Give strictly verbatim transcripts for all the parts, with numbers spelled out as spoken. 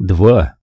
два.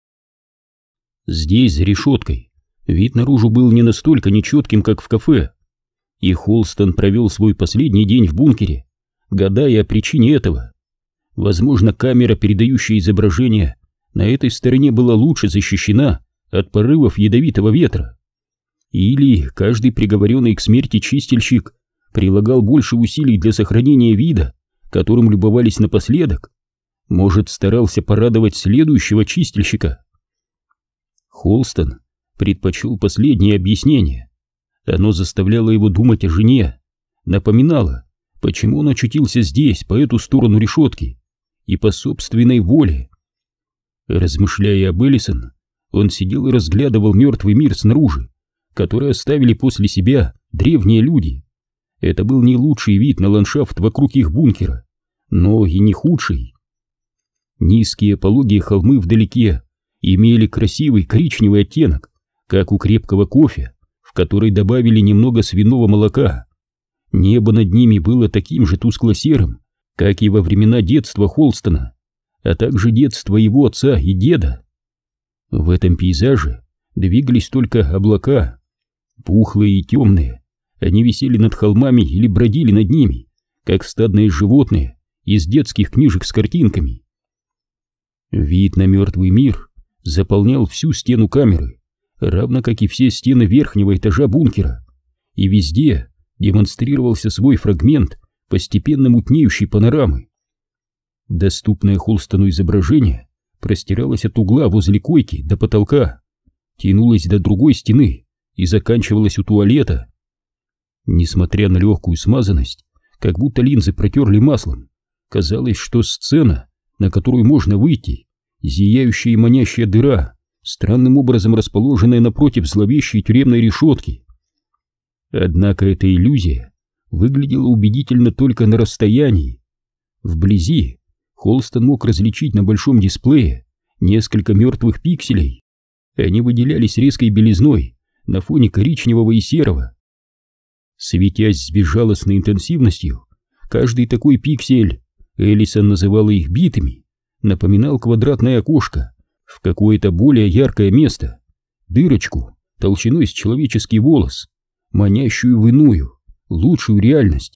Здесь, за решеткой, вид наружу был не настолько нечетким, как в кафе, и Холстон провел свой последний день в бункере, гадая о причине этого. Возможно, камера, передающая изображение, на этой стороне была лучше защищена от порывов ядовитого ветра. Или каждый приговоренный к смерти чистильщик прилагал больше усилий для сохранения вида, которым любовались напоследок. Может, старался порадовать следующего чистильщика. Холстон предпочел последнее объяснение. Оно заставляло его думать о жене, напоминало, почему он очутился здесь, по эту сторону решетки, и по собственной воле. Размышляя об Эллисон, он сидел и разглядывал мертвый мир снаружи, который оставили после себя древние люди. Это был не лучший вид на ландшафт вокруг их бункера, но и не худший. Низкие пологие холмы вдалеке имели красивый коричневый оттенок, как у крепкого кофе, в который добавили немного свиного молока. Небо над ними было таким же тускло-серым, как и во времена детства Холстона, а также детства его отца и деда. В этом пейзаже двигались только облака, пухлые и темные. Они висели над холмами или бродили над ними, как стадные животные из детских книжек с картинками. Вид на мертвый мир заполнял всю стену камеры, равно как и все стены верхнего этажа бункера, и везде демонстрировался свой фрагмент постепенно мутнеющей панорамы. Доступное Холстону изображение простиралось от угла возле койки до потолка, тянулось до другой стены и заканчивалось у туалета. Несмотря на легкую смазанность, как будто линзы протерли маслом, казалось, что сцена, на которую можно выйти, зияющая и манящая дыра, странным образом расположенная напротив зловещей тюремной решетки. Однако эта иллюзия выглядела убедительно только на расстоянии. Вблизи Холстон мог различить на большом дисплее несколько мертвых пикселей. Они выделялись резкой белизной на фоне коричневого и серого. Светясь с безжалостной интенсивностью, каждый такой пиксель, Эллисон называла их битами, напоминал квадратное окошко в какое-то более яркое место, дырочку толщиной с человеческий волос, манящую в иную, лучшую реальность.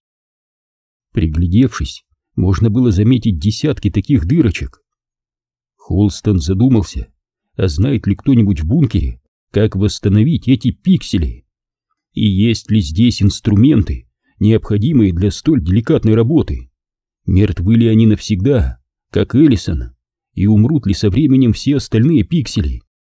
Приглядевшись, можно было заметить десятки таких дырочек. Холстон задумался, а знает ли кто-нибудь в бункере, как восстановить эти пиксели? И есть ли здесь инструменты, необходимые для столь деликатной работы? Мертвы ли они навсегда, как Эллисон, и умрут ли со временем все остальные пиксели?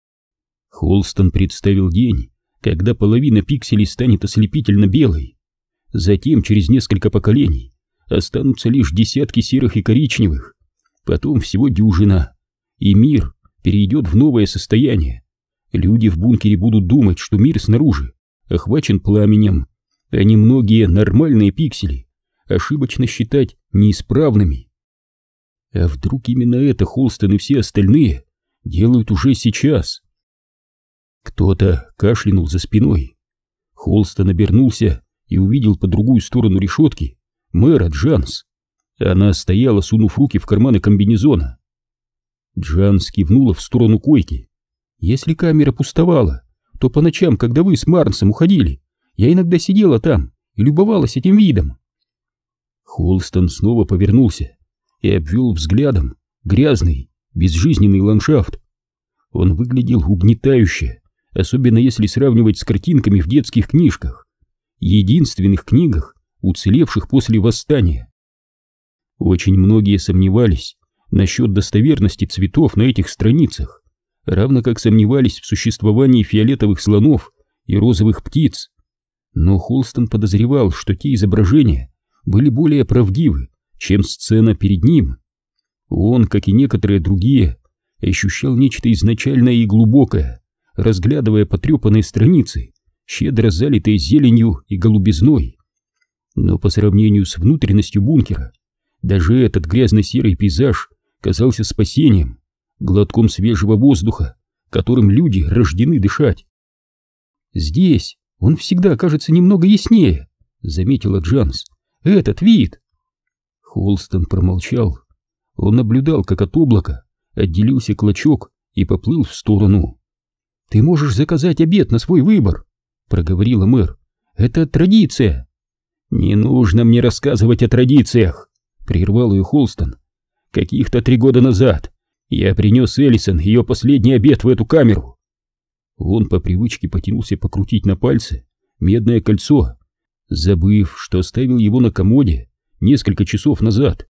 Холстон представил день, когда половина пикселей станет ослепительно белой. Затем, через несколько поколений, останутся лишь десятки серых и коричневых, потом всего дюжина, и мир перейдет в новое состояние. Люди в бункере будут думать, что мир снаружи охвачен пламенем, а немногие нормальные пиксели ошибочно считать неисправными. А вдруг именно это Холстон и все остальные делают уже сейчас? Кто-то кашлянул за спиной. Холстон обернулся и увидел по другую сторону решетки мэра Джанс. Она стояла, сунув руки в карманы комбинезона. Джанс кивнула в сторону койки. «Если камера пустовала, то по ночам, когда вы с Марнсом уходили, я иногда сидела там и любовалась этим видом». Холстон снова повернулся и обвел взглядом грязный, безжизненный ландшафт. Он выглядел угнетающе, особенно если сравнивать с картинками в детских книжках, единственных книгах, уцелевших после восстания. Очень многие сомневались насчет достоверности цветов на этих страницах, равно как сомневались в существовании фиолетовых слонов и розовых птиц. Но Холстон подозревал, что те изображения были более правдивы, чем сцена перед ним. Он, как и некоторые другие, ощущал нечто изначальное и глубокое, разглядывая потрепанные страницы, щедро залитые зеленью и голубизной. Но по сравнению с внутренностью бункера, даже этот грязно-серый пейзаж казался спасением, глотком свежего воздуха, которым люди рождены дышать. «Здесь он всегда кажется немного яснее», — заметила Джанс. «Этот вид!» Холстон промолчал. Он наблюдал, как от облака отделился клочок и поплыл в сторону. «Ты можешь заказать обед на свой выбор», — проговорила мэр. «Это традиция». «Не нужно мне рассказывать о традициях», — прервал ее Холстон. «Каких-то три года назад я принес Эллисон ее последний обед в эту камеру». Он по привычке потянулся покрутить на пальце медное кольцо, забыв, что оставил его на комоде несколько часов назад.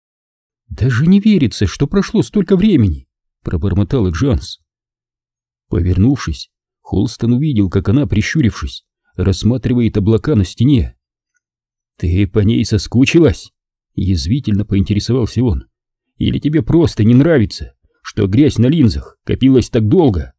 «Даже не верится, что прошло столько времени», — пробормотала Джанс. Повернувшись, Холстон увидел, как она, прищурившись, рассматривает облака на стене. «Ты по ней соскучилась?» — язвительно поинтересовался он. «Или тебе просто не нравится, что грязь на линзах копилась так долго?»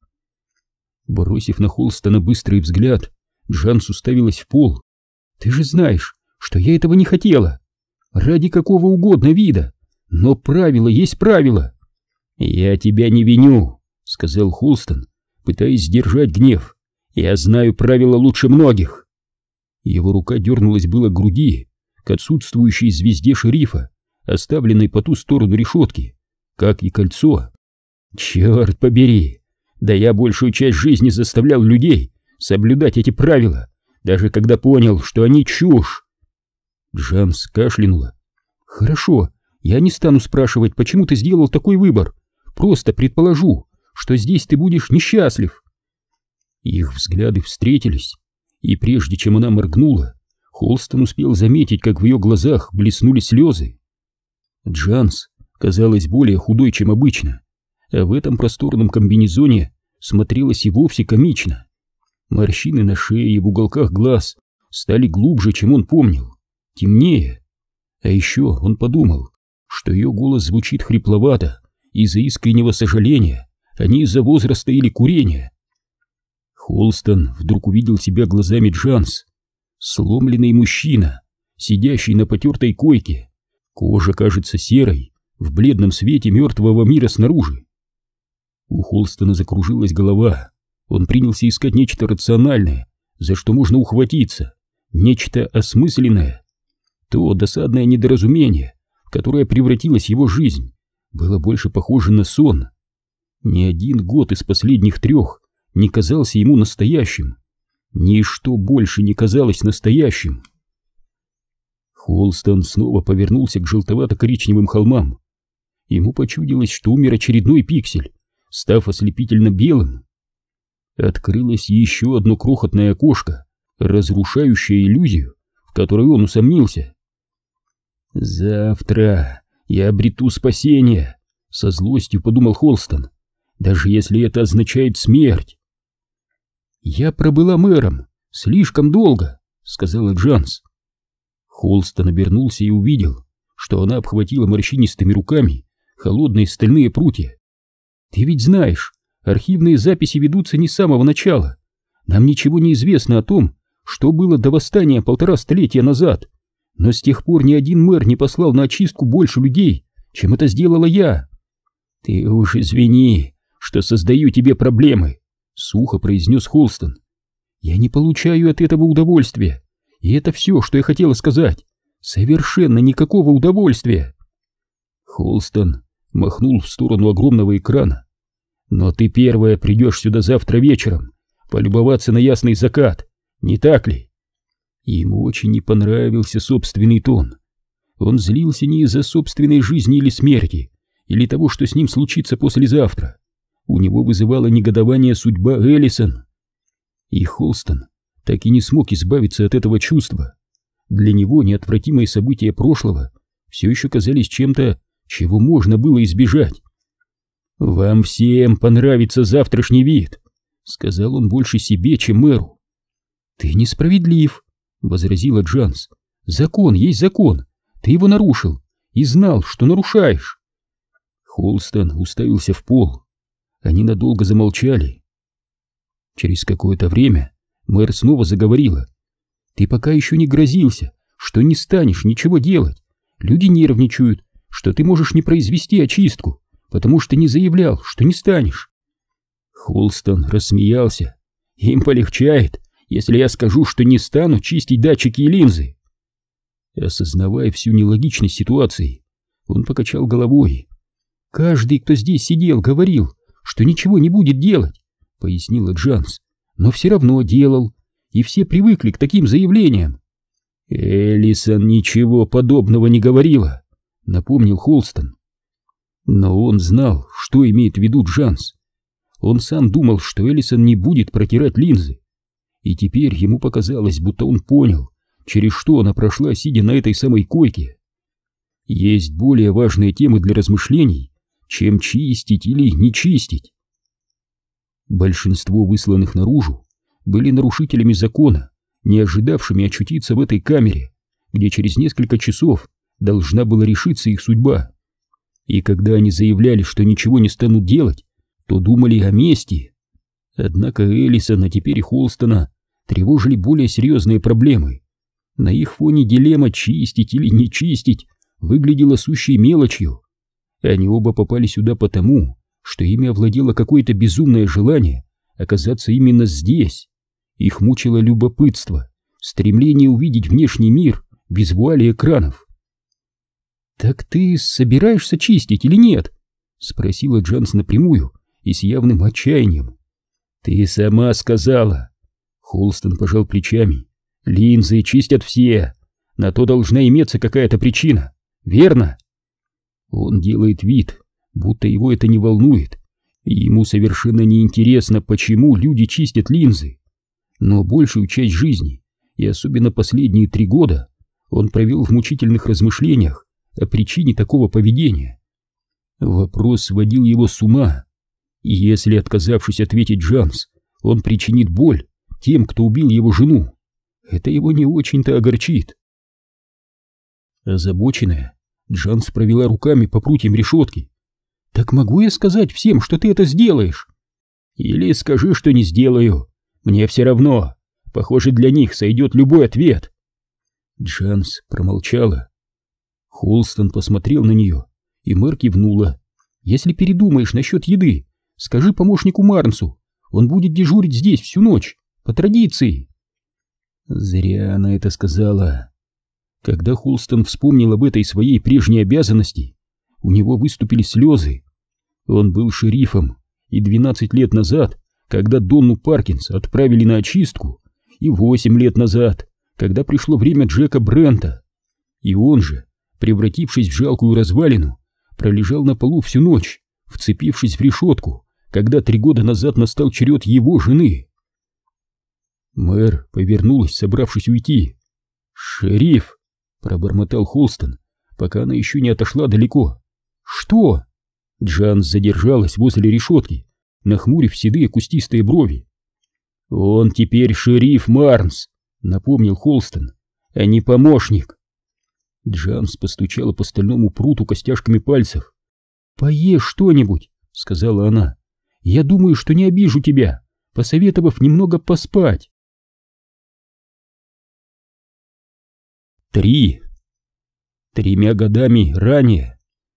Бросив на Холстона быстрый взгляд, Джанс уставилась в пол. «Ты же знаешь, что я этого не хотела. Ради какого угодно вида. Но правило есть правило». «Я тебя не виню», — сказал Холстон, пытаясь сдержать гнев. «Я знаю правила лучше многих». Его рука дернулась было к груди, к отсутствующей звезде шерифа, оставленной по ту сторону решетки, как и кольцо. «Черт побери! Да я большую часть жизни заставлял людей соблюдать эти правила, даже когда понял, что они чушь». Джанс кашлянула. «Хорошо, я не стану спрашивать, почему ты сделал такой выбор. Просто предположу, что здесь ты будешь несчастлив». Их взгляды встретились, и прежде чем она моргнула, Холстон успел заметить, как в ее глазах блеснули слезы. Джанс казалась более худой, чем обычно, а в этом просторном комбинезоне смотрелась и вовсе комично. Морщины на шее и в уголках глаз стали глубже, чем он помнил, темнее. А еще он подумал, что ее голос звучит хрипловато из-за искреннего сожаления, а не из-за возраста или курения. Холстон вдруг увидел себя глазами Джанс. Сломленный мужчина, сидящий на потертой койке. Кожа кажется серой в бледном свете мертвого мира снаружи. У Холстона закружилась голова. Он принялся искать нечто рациональное, за что можно ухватиться, нечто осмысленное. То досадное недоразумение, в которое превратилась его жизнь, было больше похоже на сон. Ни один год из последних трех не казался ему настоящим. Ничто больше не казалось настоящим. Холстон снова повернулся к желтовато-коричневым холмам. Ему почудилось, что умер очередной пиксель, став ослепительно белым. Открылось еще одно крохотное окошко, разрушающее иллюзию, в которой он усомнился. «Завтра я обрету спасение», — со злостью подумал Холстон, «даже если это означает смерть». «Я пробыла мэром слишком долго», — сказала Джанс. Холстон обернулся и увидел, что она обхватила морщинистыми руками холодные стальные прутья. «Ты ведь знаешь, архивные записи ведутся не с самого начала. Нам ничего не известно о том, что было до восстания полтора столетия назад, но с тех пор ни один мэр не послал на очистку больше людей, чем это сделала я». «Ты уж извини, что создаю тебе проблемы», — сухо произнес Холстон. «Я не получаю от этого удовольствия, и это все, что я хотела сказать. Совершенно никакого удовольствия». Холстон махнул в сторону огромного экрана. «Но ты первая придешь сюда завтра вечером, полюбоваться на ясный закат, не так ли?» Ему очень не понравился собственный тон. Он злился не из-за собственной жизни или смерти, или того, что с ним случится послезавтра. У него вызывала негодование судьба Эллисон. И Холстон так и не смог избавиться от этого чувства. Для него неотвратимые события прошлого все еще казались чем-то, чего можно было избежать. «Вам всем понравится завтрашний вид», — сказал он больше себе, чем мэру. «Ты несправедлив», — возразила Джанс. «Закон есть закон. Ты его нарушил и знал, что нарушаешь». Холстон уставился в пол. Они надолго замолчали. Через какое-то время мэр снова заговорила. «Ты пока еще не грозился, что не станешь ничего делать. Люди нервничают, что ты можешь не произвести очистку, потому что не заявлял, что не станешь». Холстон рассмеялся. «Им полегчает, если я скажу, что не стану чистить датчики и линзы». Осознавая всю нелогичность ситуации, он покачал головой. «Каждый, кто здесь сидел, говорил, что ничего не будет делать», — пояснила Джанс, — «но все равно делал, и все привыкли к таким заявлениям». «Эллисон ничего подобного не говорила», — напомнил Холстон. Но он знал, что имеет в виду Джанс. Он сам думал, что Эллисон не будет протирать линзы. И теперь ему показалось, будто он понял, через что она прошла, сидя на этой самой койке. Есть более важные темы для размышлений, чем чистить или не чистить. Большинство высланных наружу были нарушителями закона, не ожидавшими очутиться в этой камере, где через несколько часов должна была решиться их судьба. И когда они заявляли, что ничего не станут делать, то думали о мести. Однако Эллисон, а теперь и Холстона тревожили более серьезные проблемы. На их фоне дилемма чистить или не чистить выглядела сущей мелочью. Они оба попали сюда потому, что ими овладело какое-то безумное желание оказаться именно здесь. Их мучило любопытство, стремление увидеть внешний мир без вуали экранов. «Так ты собираешься чистить или нет?» — спросила Джанс напрямую и с явным отчаянием. «Ты сама сказала». Холстон пожал плечами. «Линзы чистят все. На то должна иметься какая-то причина. Верно?» Он делает вид, будто его это не волнует, и ему совершенно неинтересно, почему люди чистят линзы. Но большую часть жизни, и особенно последние три года, он провел в мучительных размышлениях о причине такого поведения. Вопрос сводил его с ума. И если, отказавшись ответить Джанс, он причинит боль тем, кто убил его жену, это его не очень-то огорчит. Озабоченная, Джанс провела руками по прутьям решетки. «Так могу я сказать всем, что ты это сделаешь?» «Или скажи, что не сделаю. Мне все равно. Похоже, для них сойдет любой ответ». Джанс промолчала. Холстон посмотрел на нее, и мэр кивнула. «Если передумаешь насчет еды, скажи помощнику Марнсу. Он будет дежурить здесь всю ночь, по традиции». Зря она это сказала. Когда Холстон вспомнил об этой своей прежней обязанности, у него выступили слезы. Он был шерифом, и двенадцать лет назад, когда Донну Паркинс отправили на очистку, и восемь лет назад, когда пришло время Джека Брента. И он же, превратившись в жалкую развалину, пролежал на полу всю ночь, вцепившись в решетку, когда три года назад настал черед его жены. Мэр повернулась, собравшись уйти. «Шериф!» — пробормотал Холстон, пока она еще не отошла далеко. «Что?» Джанс задержалась возле решетки, нахмурив седые кустистые брови. «Он теперь шериф Марнс», — напомнил Холстон, — «а не помощник». Джанс постучала по стальному пруту костяшками пальцев. «Поешь что-нибудь», — сказала она. «Я думаю, что не обижу тебя, посоветовав немного поспать». Три. Тремя годами ранее.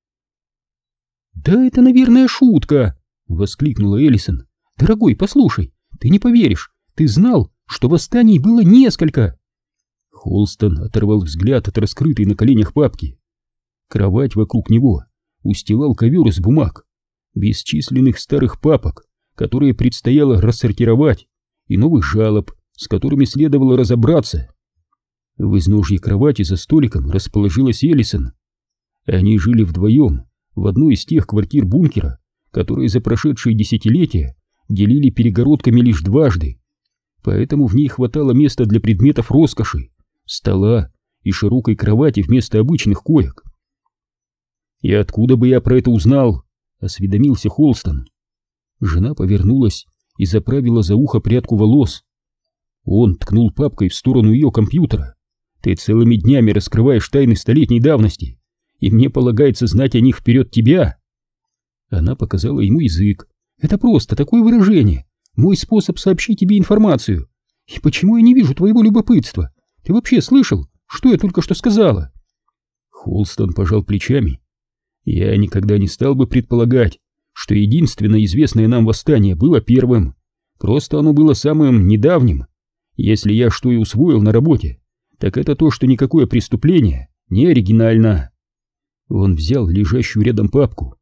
«Да это, наверное, шутка!» — воскликнула Эллисон. «Дорогой, послушай, ты не поверишь, ты знал, что восстаний было несколько!» Холстон оторвал взгляд от раскрытой на коленях папки. Кровать вокруг него устилал ковер из бумаг, бесчисленных старых папок, которые предстояло рассортировать, и новых жалоб, с которыми следовало разобраться. В изножье кровати за столиком расположилась Эллисон. Они жили вдвоем в одной из тех квартир бункера, которые за прошедшие десятилетия делили перегородками лишь дважды, поэтому в ней хватало места для предметов роскоши, стола и широкой кровати вместо обычных коек. «И откуда бы я про это узнал?» — осведомился Холстон. Жена повернулась и заправила за ухо прядку волос. Он ткнул папкой в сторону ее компьютера. «Ты целыми днями раскрываешь тайны столетней давности, и мне полагается знать о них вперед тебя». Она показала ему язык. «Это просто такое выражение, мой способ сообщить тебе информацию. И почему я не вижу твоего любопытства? Ты вообще слышал, что я только что сказала?» Холстон пожал плечами. «Я никогда не стал бы предполагать, что единственное известное нам восстание было первым. Просто оно было самым недавним. Если я что и усвоил на работе, так это то, что никакое преступление не оригинально». Он взял лежащую рядом папку.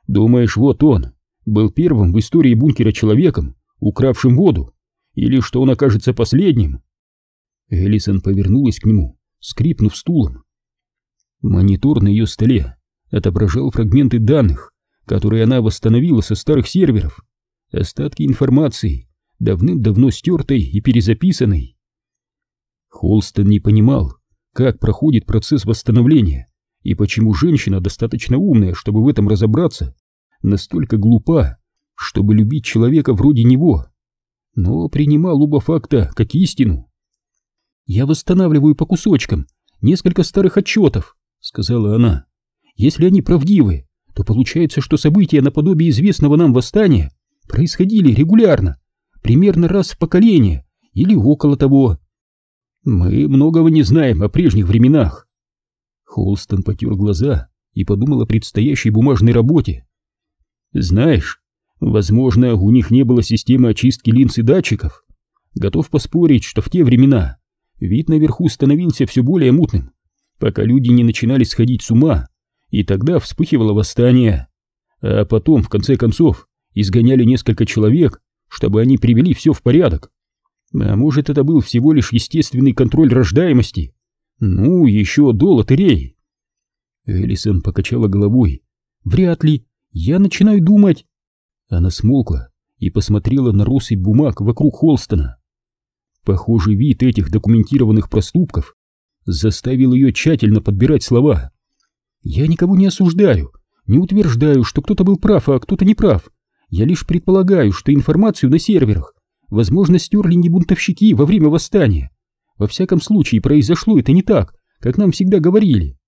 Думаешь, вот он был первым в истории бункера человеком, укравшим воду, или что он окажется последним?» Эллисон повернулась к нему, скрипнув стулом. Монитор на ее столе отображал фрагменты данных, которые она восстановила со старых серверов, остатки информации, давным-давно стертой и перезаписанной. Холстон не понимал, как проходит процесс восстановления и почему женщина, достаточно умная, чтобы в этом разобраться, настолько глупа, чтобы любить человека вроде него, но принимал оба факта как истину. «Я восстанавливаю по кусочкам несколько старых отчетов», — сказала она. «Если они правдивы, то получается, что события наподобие известного нам восстания происходили регулярно, примерно раз в поколение или около того. Мы многого не знаем о прежних временах». Холстон потер глаза и подумал о предстоящей бумажной работе. «Знаешь, возможно, у них не было системы очистки линз и датчиков. Готов поспорить, что в те времена вид наверху становился все более мутным, пока люди не начинали сходить с ума, и тогда вспыхивало восстание. А потом, в конце концов, изгоняли несколько человек, чтобы они привели все в порядок. А может, это был всего лишь естественный контроль рождаемости? Ну, еще до лотереи». Эллисон покачала головой. «Вряд ли. Я начинаю думать...» Она смолкла и посмотрела на россыпь бумаг вокруг Холстона. Похожий вид этих документированных проступков заставил ее тщательно подбирать слова. «Я никого не осуждаю, не утверждаю, что кто-то был прав, а кто-то не прав. Я лишь предполагаю, что информацию на серверах, возможно, стерли не бунтовщики во время восстания. Во всяком случае, произошло это не так, как нам всегда говорили».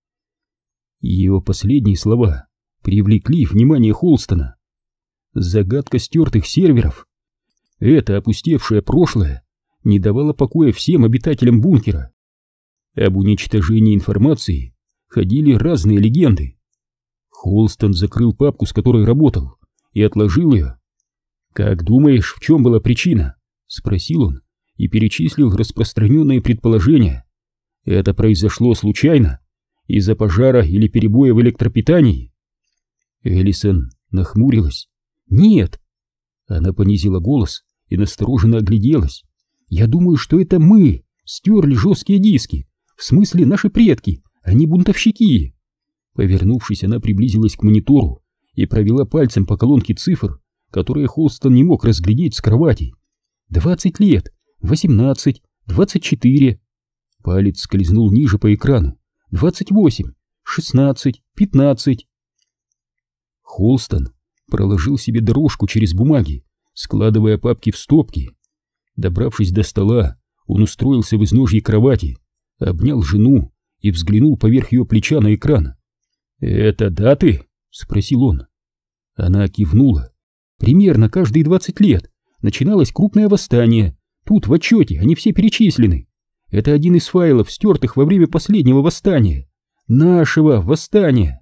Ее последние слова привлекли внимание Холстона. Загадка стертых серверов, это опустевшее прошлое, не давало покоя всем обитателям бункера. Об уничтожении информации ходили разные легенды. Холстон закрыл папку, с которой работал, и отложил ее. «Как думаешь, в чем была причина?» — спросил он и перечислил распространенные предположения. «Это произошло случайно? Из-за пожара или перебоя в электропитании?» Эллисон нахмурилась. «Нет!» Она понизила голос и настороженно огляделась. «Я думаю, что это мы стерли жесткие диски, в смысле наши предки, а не бунтовщики». Повернувшись, она приблизилась к монитору и провела пальцем по колонке цифр, которые Холстон не мог разглядеть с кровати. «Двадцать лет, восемнадцать, двадцать четыре». Палец скользнул ниже по экрану. «Двадцать восемь, шестнадцать, пятнадцать». Холстон проложил себе дорожку через бумаги, складывая папки в стопки. Добравшись до стола, он устроился в изножье кровати, обнял жену и взглянул поверх ее плеча на экран. «Это даты?» — спросил он. Она кивнула. «Примерно каждые двадцать лет начиналось крупное восстание. Тут в отчете они все перечислены. Это один из файлов, стертых во время последнего восстания. Нашего восстания!»